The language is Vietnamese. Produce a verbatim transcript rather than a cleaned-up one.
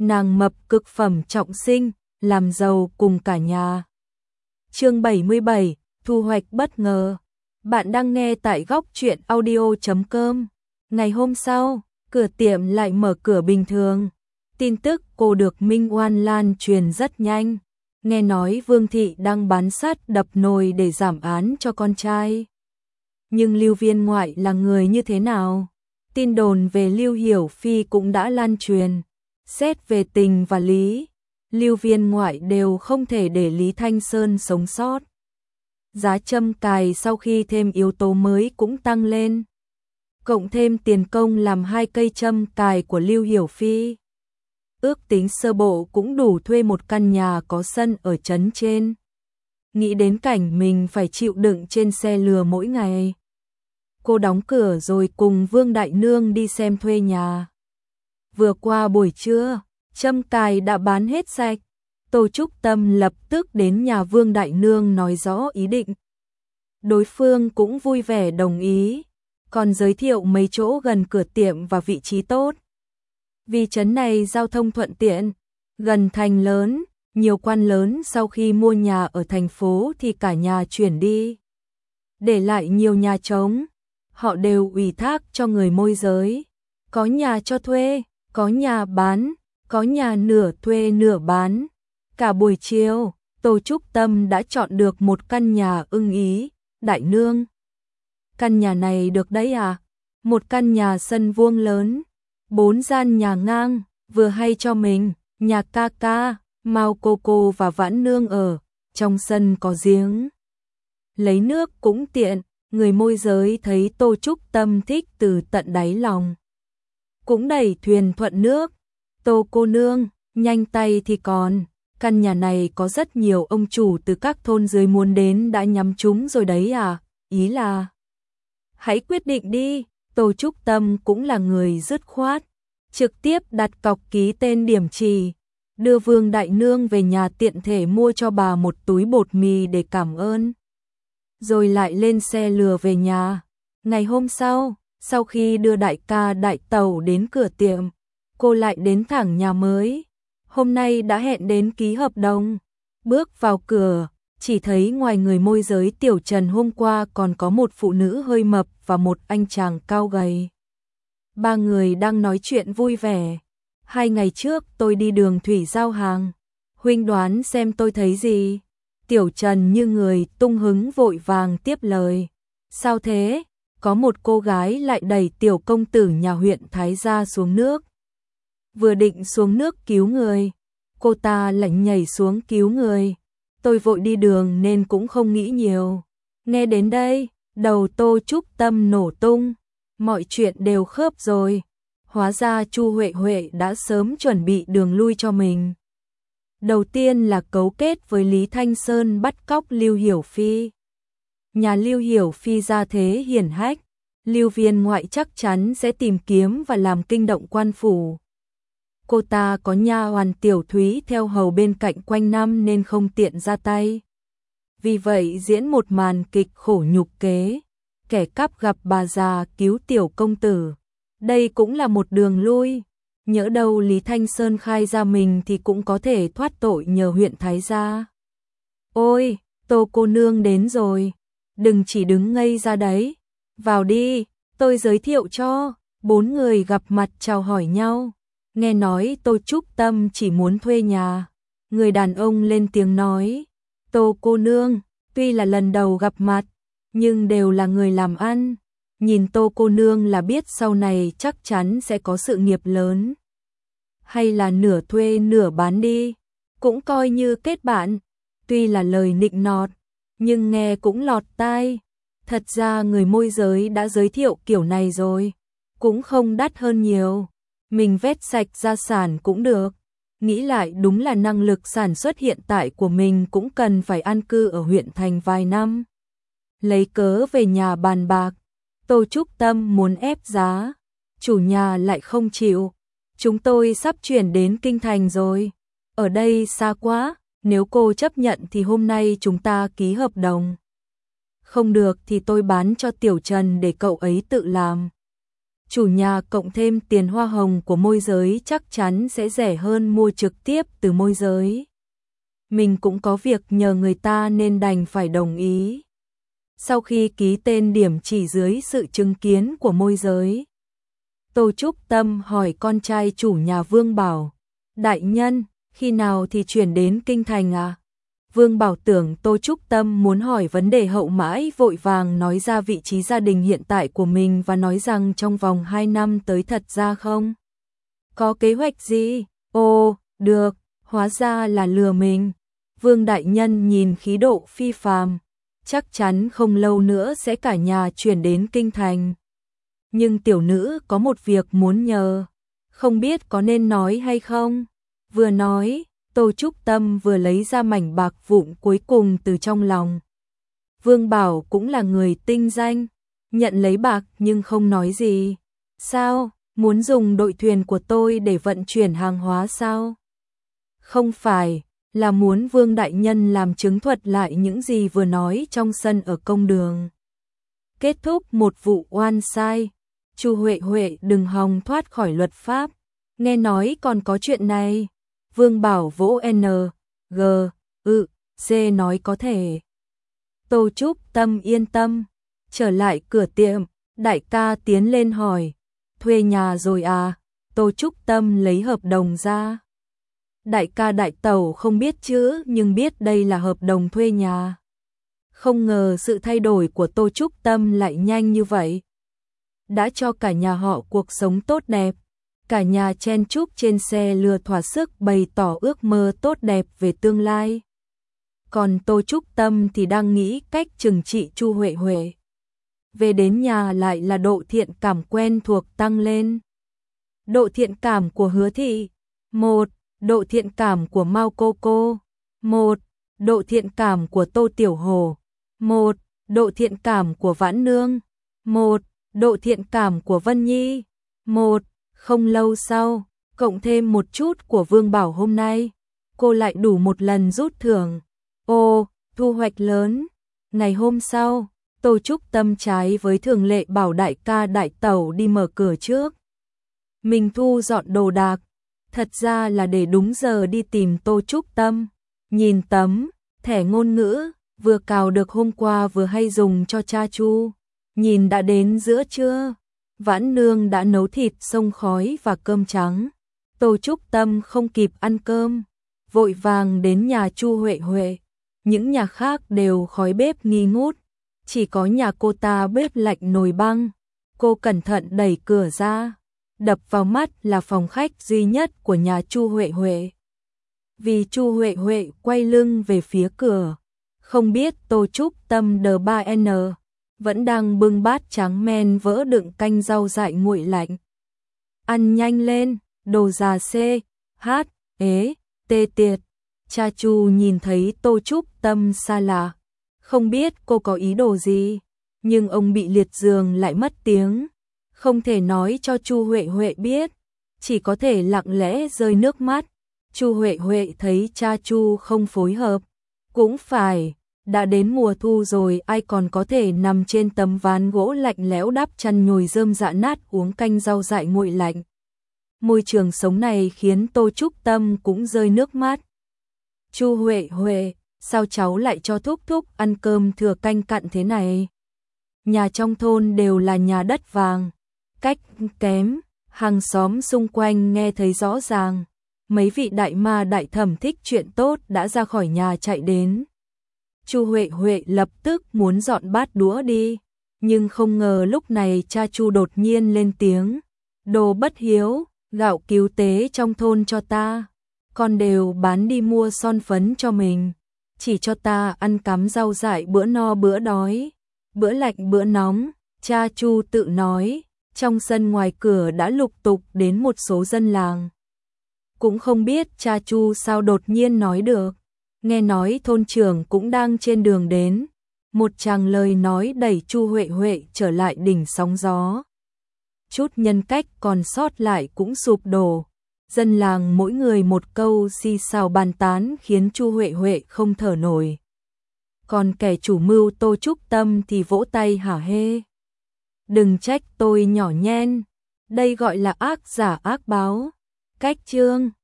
nàng mập cực phẩm trọng sinh, làm giàu cùng cả nhà. Chương bảy mươi bảy, thu hoạch bất ngờ. Bạn đang nghe tại góc truyện audio chấm com. Ngày hôm sau, cửa tiệm lại mở cửa bình thường. Tin tức cô được Minh Oan lan truyền rất nhanh. Nghe nói Vương Thị đang bán sắt đập nồi để giảm án cho con trai. Nhưng Lưu Viên Ngoại là người như thế nào? Tin đồn về Lưu Hiểu Phi cũng đã lan truyền. Xét về tình và lý, Lưu Viên Ngoại đều không thể để Lý Thanh Sơn sống sót. Giá châm cài sau khi thêm yếu tố mới cũng tăng lên. Cộng thêm tiền công làm hai cây châm cài của Lưu Hiểu Phi. Ước tính sơ bộ cũng đủ thuê một căn nhà có sân ở trấn trên. Nghĩ đến cảnh mình phải chịu đựng trên xe lừa mỗi ngày. Cô đóng cửa rồi cùng Vương Đại Nương đi xem thuê nhà. Vừa qua buổi trưa, châm cài đã bán hết sạch. Tô Trúc Tâm lập tức đến nhà Vương Đại Nương nói rõ ý định. Đối phương cũng vui vẻ đồng ý, còn giới thiệu mấy chỗ gần cửa tiệm và vị trí tốt. Vì trấn này giao thông thuận tiện, gần thành lớn, nhiều quan lớn sau khi mua nhà ở thành phố thì cả nhà chuyển đi. Để lại nhiều nhà trống, họ đều ủy thác cho người môi giới. Có nhà cho thuê, có nhà bán, có nhà nửa thuê nửa bán. Cả buổi chiều, Tô Trúc Tâm đã chọn được một căn nhà ưng ý. Đại nương, căn nhà này được đấy à? Một căn nhà sân vuông lớn, bốn gian nhà ngang, vừa hay cho mình, nhà ca ca, Mao cô cô và Vãn Nương ở, trong sân có giếng. Lấy nước cũng tiện, người môi giới thấy Tô Trúc Tâm thích từ tận đáy lòng. Cũng đẩy thuyền thuận nước. Tô cô nương, nhanh tay thì còn. Căn nhà này có rất nhiều ông chủ từ các thôn dưới muốn đến đã nhắm trúng rồi đấy à, ý là hãy quyết định đi. Tô Trúc Tâm cũng là người dứt khoát, trực tiếp đặt cọc ký tên điểm chỉ, đưa Vương Đại Nương về nhà tiện thể mua cho bà một túi bột mì để cảm ơn. Rồi lại lên xe lừa về nhà. Ngày hôm sau, sau khi đưa đại ca đại tẩu đến cửa tiệm, cô lại đến thẳng nhà mới. Hôm nay đã hẹn đến ký hợp đồng. Bước vào cửa, chỉ thấy ngoài người môi giới Tiểu Trần hôm qua còn có một phụ nữ hơi mập và một anh chàng cao gầy. Ba người đang nói chuyện vui vẻ. Hai ngày trước tôi đi đường thủy giao hàng. Huynh đoán xem tôi thấy gì? Tiểu Trần như người tung hứng vội vàng tiếp lời. Sao thế? Có một cô gái lại đẩy tiểu công tử nhà huyện Thái Gia xuống nước. Vừa định xuống nước cứu người, cô ta lại nhảy xuống cứu người. Tôi vội đi đường nên cũng không nghĩ nhiều. Nghe đến đây, đầu Tô Trúc Tâm nổ tung. Mọi chuyện đều khớp rồi. Hóa ra Chu Huệ Huệ đã sớm chuẩn bị đường lui cho mình. Đầu tiên là cấu kết với Lý Thanh Sơn bắt cóc Lưu Hiểu Phi. Nhà Lưu Hiểu Phi ra thế hiển hách, Lưu Viên Ngoại chắc chắn sẽ tìm kiếm và làm kinh động quan phủ. Cô ta có nha hoàn Tiểu Thúy theo hầu bên cạnh quanh năm nên không tiện ra tay. Vì vậy diễn một màn kịch khổ nhục kế, kẻ cắp gặp bà già cứu tiểu công tử. Đây cũng là một đường lui. Nhỡ đâu Lý Thanh Sơn khai ra mình thì cũng có thể thoát tội nhờ huyện Thái Gia. Ôi, Tô cô nương đến rồi. Đừng chỉ đứng ngây ra đấy. Vào đi, tôi giới thiệu cho. Bốn người gặp mặt chào hỏi nhau. Nghe nói Tô Trúc Tâm chỉ muốn thuê nhà. Người đàn ông lên tiếng nói. Tô cô nương, tuy là lần đầu gặp mặt, nhưng đều là người làm ăn. Nhìn Tô cô nương là biết sau này chắc chắn sẽ có sự nghiệp lớn. Hay là nửa thuê nửa bán đi, cũng coi như kết bạn. Tuy là lời nịnh nọt, nhưng nghe cũng lọt tai. Thật ra người môi giới đã giới thiệu kiểu này rồi, cũng không đắt hơn nhiều. Mình vét sạch gia sản cũng được. Nghĩ lại đúng là năng lực sản xuất hiện tại của mình cũng cần phải an cư ở huyện thành vài năm. Lấy cớ về nhà bàn bạc, Tô Trúc Tâm muốn ép giá, chủ nhà lại không chịu. Chúng tôi sắp chuyển đến Kinh Thành rồi, ở đây xa quá, nếu cô chấp nhận thì hôm nay chúng ta ký hợp đồng. Không được thì tôi bán cho Tiểu Trần để cậu ấy tự làm. chủ nhà cộng thêm tiền hoa hồng của môi giới chắc chắn sẽ rẻ hơn mua trực tiếp từ môi giới. Mình cũng có việc nhờ người ta nên đành phải đồng ý. Sau khi ký tên điểm chỉ dưới sự chứng kiến của môi giới, Tô Trúc Tâm hỏi con trai chủ nhà Vương Bảo, đại nhân, khi nào thì chuyển đến Kinh Thành à? Vương Bảo tưởng Tô Trúc Tâm muốn hỏi vấn đề hậu mãi, vội vàng nói ra vị trí gia đình hiện tại của mình và nói rằng trong vòng hai năm tới. Thật ra không có kế hoạch gì. Ồ, được, hóa ra là lừa mình. Vương đại nhân nhìn khí độ phi phàm, chắc chắn không lâu nữa sẽ cả nhà chuyển đến Kinh Thành. Nhưng tiểu nữ có một việc muốn nhờ, không biết có nên nói hay không? Vừa nói, Tô Trúc Tâm vừa lấy ra mảnh bạc vụn cuối cùng từ trong lòng. Vương Bảo cũng là người tinh danh, nhận lấy bạc nhưng không nói gì. Sao, muốn dùng đội thuyền của tôi để vận chuyển hàng hóa sao? Không phải, là muốn Vương đại nhân làm chứng thuật lại những gì vừa nói trong sân ở công đường. Kết thúc một vụ oan sai, Chu Huệ Huệ đừng hòng thoát khỏi luật pháp. Nghe nói còn có chuyện này. Vương Bảo vỗ N, G, ư, C nói có thể. Tô Trúc Tâm yên tâm, trở lại cửa tiệm, đại ca tiến lên hỏi, thuê nhà rồi à? Tô Trúc Tâm lấy hợp đồng ra. Đại ca đại tẩu không biết chữ nhưng biết đây là hợp đồng thuê nhà. Không ngờ sự thay đổi của Tô Trúc Tâm lại nhanh như vậy. Đã cho cả nhà họ cuộc sống tốt đẹp. Cả nhà chen chúc trên xe lừa thỏa sức bày tỏ ước mơ tốt đẹp về tương lai. Còn Tô Trúc Tâm thì đang nghĩ cách trừng trị Chu Huệ Huệ. Về đến nhà lại là độ thiện cảm quen thuộc tăng lên. Độ thiện cảm của Hứa Thị, một. Độ thiện cảm của Mao Cô Cô, một. Độ thiện cảm của Tô Tiểu Hồ, một. Độ thiện cảm của Vãn Nương, một. Độ thiện cảm của Vân Nhi, một. Không lâu sau, cộng thêm một chút của Vương Bảo hôm nay, cô lại đủ một lần rút thưởng. Ô, thu hoạch lớn. Ngày hôm sau, Tô Trúc Tâm trái với thường lệ bảo đại ca đại tẩu đi mở cửa trước. Mình thu dọn đồ đạc, thật ra là để đúng giờ đi tìm Tô Trúc Tâm. Nhìn tấm thẻ ngôn ngữ vừa cào được hôm qua vừa hay dùng cho cha Chu, nhìn đã đến giữa trưa. Vãn Nương đã nấu thịt xông khói và cơm trắng. Tô Trúc Tâm không kịp ăn cơm, vội vàng đến nhà Chu Huệ Huệ. Những nhà khác đều khói bếp nghi ngút, chỉ có nhà cô ta bếp lạnh nồi băng. Cô cẩn thận đẩy cửa ra, đập vào mắt là phòng khách duy nhất của nhà Chu Huệ Huệ. Vì Chu Huệ Huệ quay lưng về phía cửa, không biết Tô Trúc Tâm D ba N vẫn đang bưng bát trắng men vỡ đựng canh rau dại nguội lạnh. Ăn nhanh lên, đồ già C, H, ế, tê tiệt. Cha Chu nhìn thấy Tô Trúc Tâm xa lạ, không biết cô có ý đồ gì, nhưng ông bị liệt giường lại mất tiếng, không thể nói cho Chu Huệ Huệ biết, chỉ có thể lặng lẽ rơi nước mắt. Chu Huệ Huệ thấy cha Chu không phối hợp, cũng phải, đã đến mùa thu rồi ai còn có thể nằm trên tấm ván gỗ lạnh lẽo đắp chăn nhồi rơm rạ nát uống canh rau dại nguội lạnh. Môi trường sống này khiến Tô Trúc Tâm cũng rơi nước mắt. Chu Huệ Huệ, sao cháu lại cho thúc thúc ăn cơm thừa canh cặn thế này? Nhà trong thôn đều là nhà đất vàng, cách kém, hàng xóm xung quanh nghe thấy rõ ràng. Mấy vị đại ma đại thẩm thích chuyện tốt đã ra khỏi nhà chạy đến. Chu Huệ Huệ lập tức muốn dọn bát đũa đi, nhưng không ngờ lúc này cha Chu đột nhiên lên tiếng. Đồ bất hiếu, gạo cứu tế trong thôn cho ta, con đều bán đi mua son phấn cho mình, chỉ cho ta ăn cắm rau dại bữa no bữa đói, bữa lạnh bữa nóng. Cha Chu tự nói, trong sân ngoài cửa đã lục tục đến một số dân làng. Cũng không biết cha Chu sao đột nhiên nói được, nghe nói thôn trưởng cũng đang trên đường đến, một tràng lời nói đẩy Chu Huệ Huệ trở lại đỉnh sóng gió. Chút nhân cách còn sót lại cũng sụp đổ, dân làng mỗi người một câu xì xào bàn tán khiến Chu Huệ Huệ không thở nổi. Còn kẻ chủ mưu Tô Trúc Tâm thì vỗ tay hả hê. Đừng trách tôi nhỏ nhen, Đây gọi là ác giả ác báo. Cách chương